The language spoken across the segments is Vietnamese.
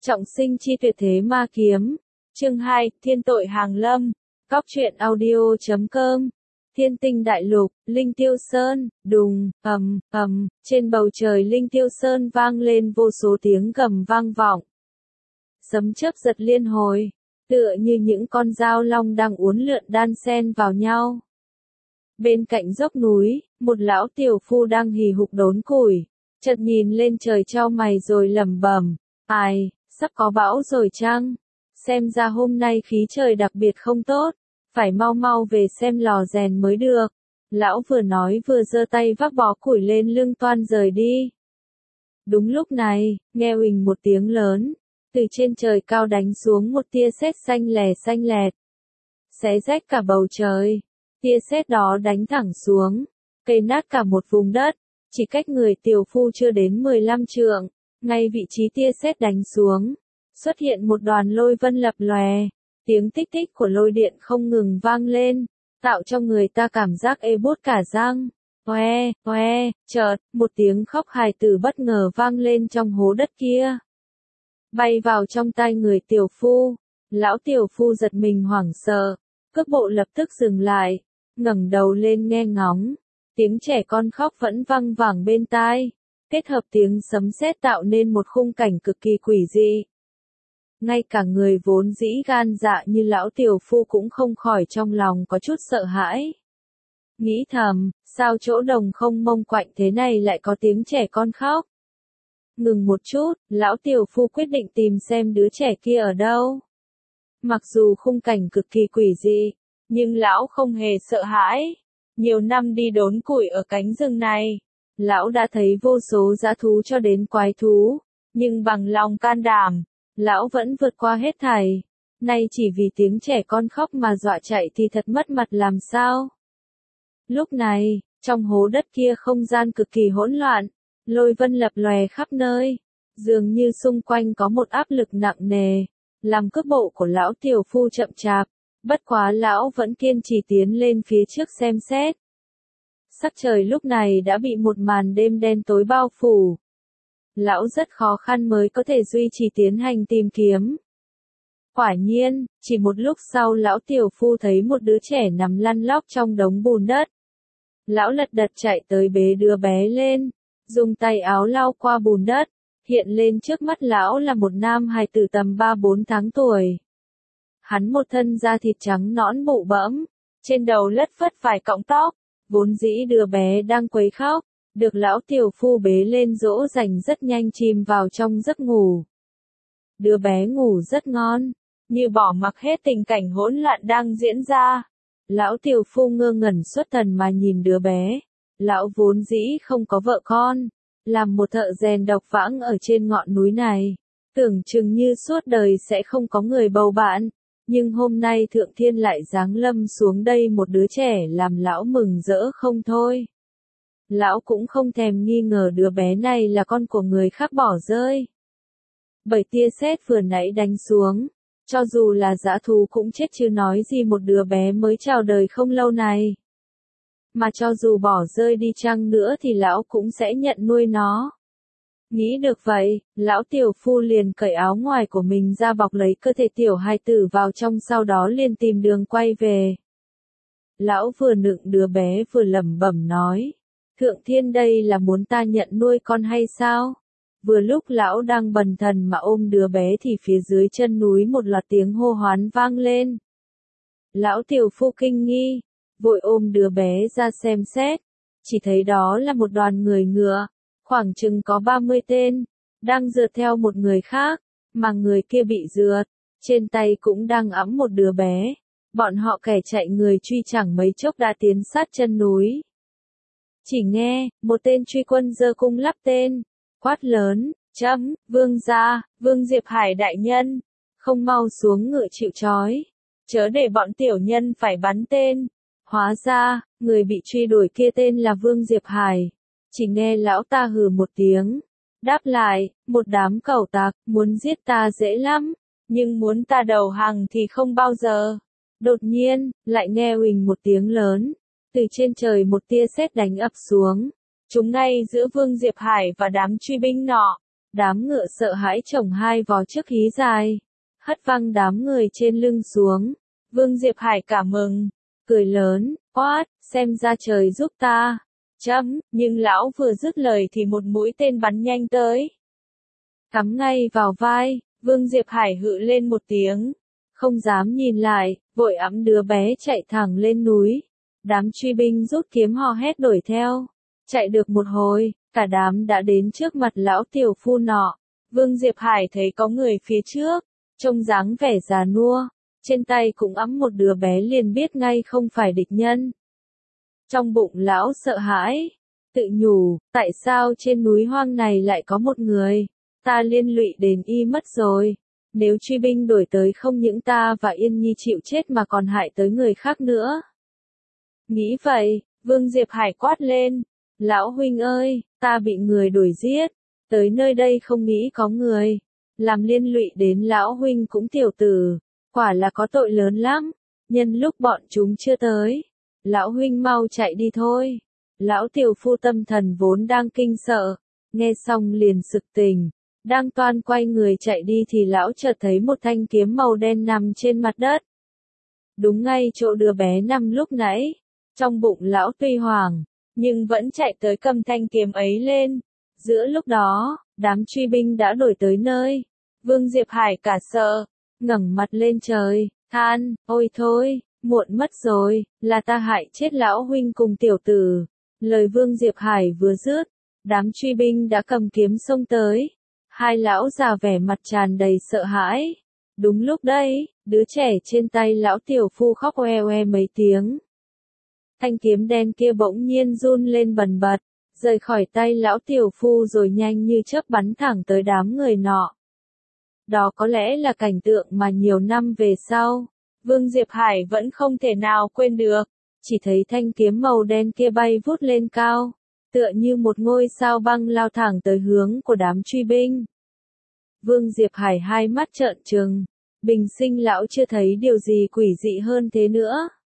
Trọng sinh chi tuyệt thế ma kiếm. Chương 2, Thiên tội hàng lâm. Cóc truyện audio.com. Thiên tinh đại lục, Linh Tiêu Sơn, đùng, trên bầu trời Linh Tiêu Sơn vang lên vô số tiếng gầm vang vọng. Sấm chớp giật liên hồi, tựa như những con dao long đang uốn lượn đan xen vào nhau. Bên cạnh dốc núi, một lão tiểu phu đang hì hục đốn củi, chợt nhìn lên trời chau mày rồi lẩm bẩm, ai, sắp có bão rồi chăng? Xem ra hôm nay khí trời đặc biệt không tốt, phải mau mau về xem lò rèn mới được. Lão vừa nói vừa giơ tay vác bó củi lên lưng toan rời đi. Đúng lúc này, nghe huỳnh một tiếng lớn, từ trên trời cao đánh xuống một tia sét xanh lẹt, xé rách cả bầu trời. Tia sét đó đánh thẳng xuống, cây nát cả một vùng đất, chỉ cách người tiểu phu chưa đến 15 trượng, ngay vị trí tia sét đánh xuống, xuất hiện một đoàn lôi vân lập lòe, tiếng tích tích của lôi điện không ngừng vang lên, tạo cho người ta cảm giác ê buốt cả răng. Oe, chợt, một tiếng khóc hài tử bất ngờ vang lên trong hố đất kia. Bay vào trong tai người tiểu phu, lão tiểu phu giật mình hoảng sợ, cước bộ lập tức dừng lại, ngẩng đầu lên nghe ngóng, tiếng trẻ con khóc vẫn vang vẳng bên tai, kết hợp tiếng sấm sét tạo nên một khung cảnh cực kỳ quỷ dị. Ngay cả người vốn dĩ gan dạ như lão tiểu phu cũng không khỏi trong lòng có chút sợ hãi. Nghĩ thầm, sao chỗ đồng không mông quạnh thế này lại có tiếng trẻ con khóc? Ngừng một chút, lão tiểu phu quyết định tìm xem đứa trẻ kia ở đâu. Mặc dù khung cảnh cực kỳ quỷ dị, nhưng lão không hề sợ hãi. Nhiều năm đi đốn củi ở cánh rừng này, lão đã thấy vô số dã thú cho đến quái thú, nhưng bằng lòng can đảm, lão vẫn vượt qua hết thảy. Nay chỉ vì tiếng trẻ con khóc mà dọa chạy thì thật mất mặt làm sao? Lúc này, trong hố đất kia không gian cực kỳ hỗn loạn, lôi vân lập lòe khắp nơi, dường như xung quanh có một áp lực nặng nề, làm cước bộ của lão tiểu phu chậm chạp, bất quá lão vẫn kiên trì tiến lên phía trước xem xét. Sắc trời lúc này đã bị một màn đêm đen tối bao phủ. Lão rất khó khăn mới có thể duy trì tiến hành tìm kiếm. Quả nhiên, chỉ một lúc sau lão tiểu phu thấy một đứa trẻ nằm lăn lóc trong đống bùn đất. Lão lật đật chạy tới bế đứa bé lên, dùng tay áo lau qua bùn đất, hiện lên trước mắt lão là một nam hài tử tầm 3-4 tháng tuổi. Hắn một thân da thịt trắng nõn bụ bẫm, trên đầu lất phất vài cọng tóc, vốn dĩ đứa bé đang quấy khóc, được lão tiểu phu bế lên dỗ dành rất nhanh chìm vào trong giấc ngủ. Đứa bé ngủ rất ngon, như bỏ mặc hết tình cảnh hỗn loạn đang diễn ra. Lão tiểu phu ngơ ngẩn xuất thần mà nhìn đứa bé. Lão vốn dĩ không có vợ con, làm một thợ rèn độc vãng ở trên ngọn núi này, tưởng chừng như suốt đời sẽ không có người bầu bạn, nhưng hôm nay Thượng Thiên lại giáng lâm xuống đây một đứa trẻ làm lão mừng rỡ không thôi. Lão cũng không thèm nghi ngờ đứa bé này là con của người khác bỏ rơi. Bởi tia sét vừa nãy đánh xuống, cho dù là dã thú cũng chết chứ nói gì một đứa bé mới chào đời không lâu này. Mà cho dù bỏ rơi đi chăng nữa thì lão cũng sẽ nhận nuôi nó. Nghĩ được vậy, lão tiểu phu liền cởi áo ngoài của mình ra bọc lấy cơ thể tiểu hài tử vào trong, sau đó liền tìm đường quay về. Lão vừa nựng đứa bé vừa lẩm bẩm nói, Thượng Thiên đây là muốn ta nhận nuôi con hay sao? Vừa lúc lão đang bần thần mà ôm đứa bé thì phía dưới chân núi một loạt tiếng hô hoán vang lên. Lão tiểu phu kinh nghi, vội ôm đứa bé ra xem xét, chỉ thấy đó là một đoàn người ngựa, khoảng chừng có 30 tên, đang rượt theo một người khác, mà người kia bị rượt, trên tay cũng đang ẵm một đứa bé. Bọn họ kẻ chạy người truy chẳng mấy chốc đã tiến sát chân núi. Chỉ nghe, một tên truy quân giơ cung lắp tên, quát lớn, Vương gia, Vương Diệp Hải đại nhân, không mau xuống ngựa chịu trói, chớ để bọn tiểu nhân phải bắn tên. Hóa ra, người bị truy đuổi kia tên là Vương Diệp Hải. Chỉ nghe lão ta hừ một tiếng, đáp lại, một đám cẩu tặc, muốn giết ta dễ lắm, nhưng muốn ta đầu hàng thì không bao giờ. Đột nhiên, lại nghe huỳnh một tiếng lớn, từ trên trời một tia sét đánh ập xuống, trúng ngay giữa Vương Diệp Hải và đám truy binh nọ. Đám ngựa sợ hãi chồng hai vó trước hí dài, hất văng đám người trên lưng xuống. Vương Diệp Hải cảm mừng, cười lớn, quát, xem ra trời giúp ta. Chấm, nhưng lão vừa dứt lời thì một mũi tên bắn nhanh tới. Cắm ngay vào vai, Vương Diệp Hải hự lên một tiếng. Không dám nhìn lại, vội ẵm đứa bé chạy thẳng lên núi. Đám truy binh rút kiếm hò hét đuổi theo. Chạy được một hồi, cả đám đã đến trước mặt lão tiểu phu nọ. Vương Diệp Hải thấy có người phía trước, trông dáng vẻ già nua, trên tay cũng ẵm một đứa bé liền biết ngay không phải địch nhân. Trong bụng lão sợ hãi, tự nhủ, tại sao trên núi hoang này lại có một người, ta liên lụy đến y mất rồi. Nếu truy binh đuổi tới không những ta và Yên Nhi chịu chết mà còn hại tới người khác nữa. Nghĩ vậy, Vương Diệp Hải quát lên, lão huynh ơi, ta bị người đuổi giết, tới nơi đây không nghĩ có người, làm liên lụy đến lão huynh cũng tiểu tử, quả là có tội lớn lắm, nhân lúc bọn chúng chưa tới, lão huynh mau chạy đi thôi. Lão tiểu phu tâm thần vốn đang kinh sợ, nghe xong liền sực tỉnh, đang toan quay người chạy đi thì lão chợt thấy một thanh kiếm màu đen nằm trên mặt đất. Đúng ngay chỗ đứa bé nằm lúc nãy, trong bụng lão tuy hoảng, nhưng vẫn chạy tới cầm thanh kiếm ấy lên. Giữa lúc đó, đám truy binh đã đuổi tới nơi. Vương Diệp Hải cả sợ, ngẩng mặt lên trời, than, ôi thôi, muộn mất rồi, là ta hại chết lão huynh cùng tiểu tử. Lời Vương Diệp Hải vừa dứt, đám truy binh đã cầm kiếm xông tới. Hai lão già vẻ mặt tràn đầy sợ hãi. Đúng lúc đấy, đứa trẻ trên tay lão tiểu phu khóc oe oe mấy tiếng. Thanh kiếm đen kia bỗng nhiên run lên bần bật, rời khỏi tay lão tiểu phu rồi nhanh như chớp bắn thẳng tới đám người nọ. Đó có lẽ là cảnh tượng mà nhiều năm về sau, Vương Diệp Hải vẫn không thể nào quên được. Chỉ thấy thanh kiếm màu đen kia bay vút lên cao, tựa như một ngôi sao băng lao thẳng tới hướng của đám truy binh. Vương Diệp Hải hai mắt trợn trừng, bình sinh lão chưa thấy điều gì quỷ dị hơn thế nữa.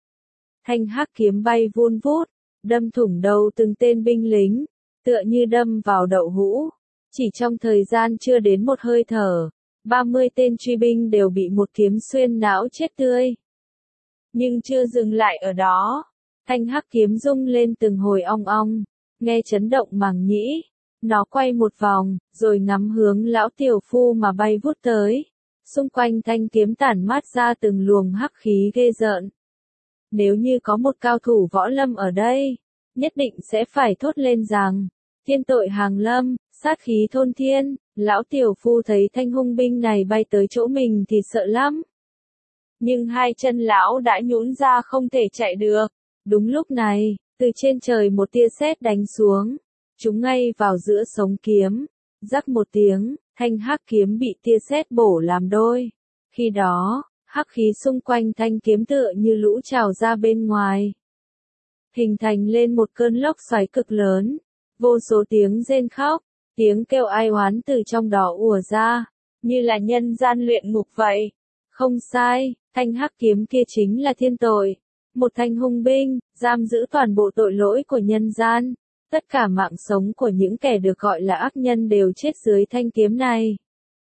Thanh hắc kiếm bay vun vút, đâm thủng đầu từng tên binh lính, tựa như đâm vào đậu hũ. Chỉ trong thời gian chưa đến một hơi thở, 30 tên truy binh đều bị một kiếm xuyên não chết tươi. Nhưng chưa dừng lại ở đó, thanh hắc kiếm rung lên từng hồi ong ong, nghe chấn động màng nhĩ. Nó quay một vòng, rồi ngắm hướng lão tiểu phu mà bay vút tới. Xung quanh thanh kiếm tản mát ra từng luồng hắc khí ghê rợn. Nếu như có một cao thủ võ lâm ở đây, nhất định sẽ phải thốt lên rằng, thiên tội hàng lâm, sát khí thôn thiên. Lão tiểu phu thấy thanh hung binh này bay tới chỗ mình thì sợ lắm. Nhưng hai chân lão đã nhũn ra không thể chạy được. Đúng lúc này, từ trên trời một tia sét đánh xuống, trúng ngay vào giữa sống kiếm. Rắc một tiếng, thanh hắc kiếm bị tia sét bổ làm đôi. Khi đó, hắc khí xung quanh thanh kiếm tựa như lũ trào ra bên ngoài, hình thành lên một cơn lốc xoáy cực lớn. Vô số tiếng rên khóc, tiếng kêu ai oán từ trong đó ùa ra, như là nhân gian luyện ngục vậy. Không sai, thanh hắc kiếm kia chính là thiên tội, một thanh hung binh, giam giữ toàn bộ tội lỗi của nhân gian. Tất cả mạng sống của những kẻ được gọi là ác nhân đều chết dưới thanh kiếm này.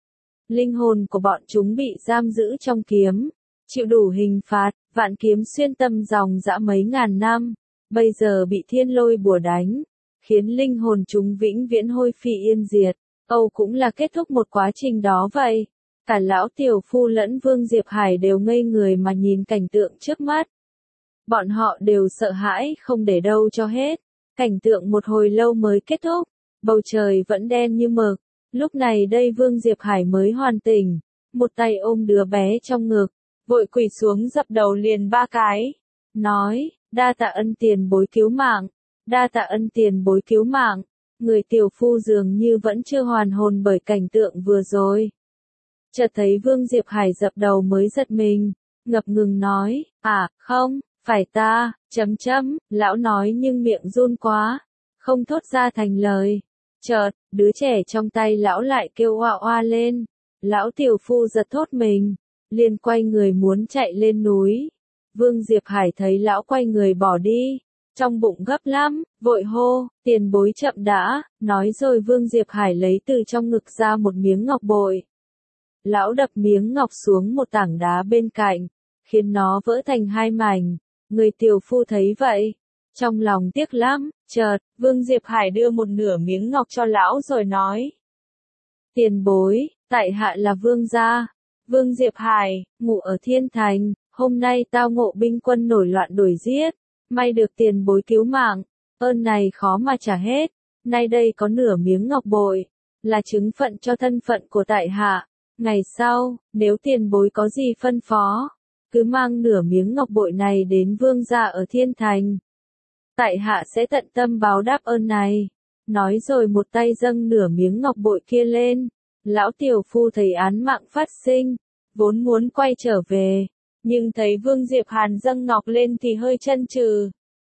Linh hồn của bọn chúng bị giam giữ trong kiếm, chịu đủ hình phạt, vạn kiếm xuyên tâm dòng dã mấy ngàn năm, bây giờ bị thiên lôi bùa đánh, khiến linh hồn chúng vĩnh viễn hôi phi yên diệt. Âu cũng là kết thúc một quá trình đó vậy. Cả lão tiểu phu lẫn Vương Diệp Hải đều ngây người mà nhìn cảnh tượng trước mắt. Bọn họ đều sợ hãi không để đâu cho hết. Cảnh tượng một hồi lâu mới kết thúc, bầu trời vẫn đen như mực. Lúc này đây Vương Diệp Hải mới hoàn tỉnh, một tay ôm đứa bé trong ngực, vội quỳ xuống dập đầu liền 3 cái, nói, đa tạ ân tiền bối cứu mạng, đa tạ ân tiền bối cứu mạng. Người tiểu phu dường như vẫn chưa hoàn hồn bởi cảnh tượng vừa rồi. Chợt thấy Vương Diệp Hải dập đầu mới giật mình, ngập ngừng nói, không, phải ta, lão nói nhưng miệng run quá, không thốt ra thành lời. Chợt, đứa trẻ trong tay lão lại kêu oa oa lên, lão tiểu phu giật thốt mình, liền quay người muốn chạy lên núi. Vương Diệp Hải thấy lão quay người bỏ đi, trong bụng gấp lắm, vội hô, tiền bối chậm đã, nói rồi Vương Diệp Hải lấy từ trong ngực ra một miếng ngọc bội. Lão đập miếng ngọc xuống một tảng đá bên cạnh, khiến nó vỡ thành hai mảnh. Người tiểu phu thấy vậy, trong lòng tiếc lắm, chợt, Vương Diệp Hải đưa một nửa miếng ngọc cho lão rồi nói. Tiền bối, tại hạ là Vương gia. Vương Diệp Hải, ngụ ở Thiên Thành, hôm nay tao ngộ binh quân nổi loạn đuổi giết, may được tiền bối cứu mạng, ơn này khó mà trả hết, nay đây có nửa miếng ngọc bội, là chứng phận cho thân phận của tại hạ, ngày sau, nếu tiền bối có gì phân phó, cứ mang nửa miếng ngọc bội này đến Vương gia ở Thiên Thành. Tại hạ sẽ tận tâm báo đáp ơn này, nói rồi một tay dâng nửa miếng ngọc bội kia lên. Lão tiểu phu thấy án mạng phát sinh, vốn muốn quay trở về, nhưng thấy Vương Diệp Hàn dâng ngọc lên thì hơi chần chừ.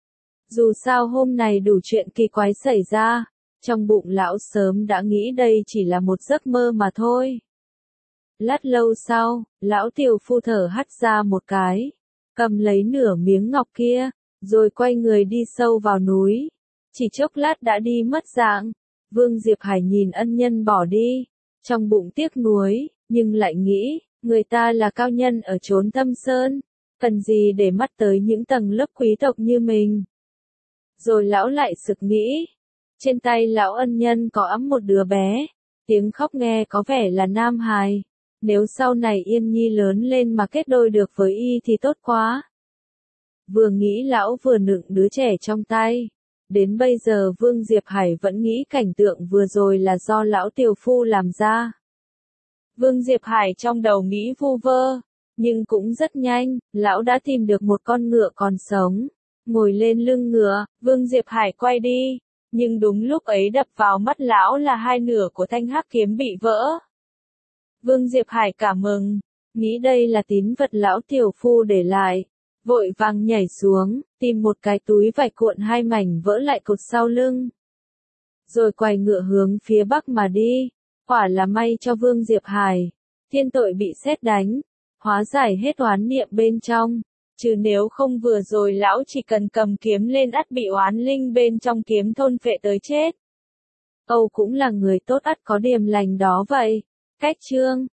Dù sao hôm nay đủ chuyện kỳ quái xảy ra, trong bụng lão sớm đã nghĩ đây chỉ là một giấc mơ mà thôi. Lát lâu sau, lão tiểu phu thở hắt ra một cái, cầm lấy nửa miếng ngọc kia, rồi quay người đi sâu vào núi. Chỉ chốc lát đã đi mất dạng, Vương Diệp Hải nhìn ân nhân bỏ đi. Trong bụng tiếc nuối, nhưng lại nghĩ, người ta là cao nhân ở chốn Thâm Sơn, cần gì để mắt tới những tầng lớp quý tộc như mình. Rồi lão lại sực nghĩ, trên tay lão ân nhân có ẵm một đứa bé, tiếng khóc nghe có vẻ là nam hài, nếu sau này Yên Nhi lớn lên mà kết đôi được với y thì tốt quá. Vừa nghĩ lão vừa nựng đứa trẻ trong tay. Đến bây giờ Vương Diệp Hải vẫn nghĩ cảnh tượng vừa rồi là do lão tiểu phu làm ra. Vương Diệp Hải trong đầu nghĩ vu vơ, nhưng cũng rất nhanh, lão đã tìm được một con ngựa còn sống. Ngồi lên lưng ngựa, Vương Diệp Hải quay đi, nhưng đúng lúc ấy đập vào mắt lão là hai nửa của thanh hắc kiếm bị vỡ. Vương Diệp Hải cảm mừng, nghĩ đây là tín vật lão tiểu phu để lại. Vội vàng nhảy xuống, tìm một cái túi vải cuộn hai mảnh vỡ lại cột sau lưng. Rồi quay ngựa hướng phía bắc mà đi, quả là may cho Vương Diệp Hải. Thiên tội bị sét đánh, hóa giải hết oán niệm bên trong, chứ nếu không vừa rồi lão chỉ cần cầm kiếm lên ắt bị oán linh bên trong kiếm thôn phệ tới chết. Âu cũng là người tốt ắt có điềm lành đó vậy. Cách chương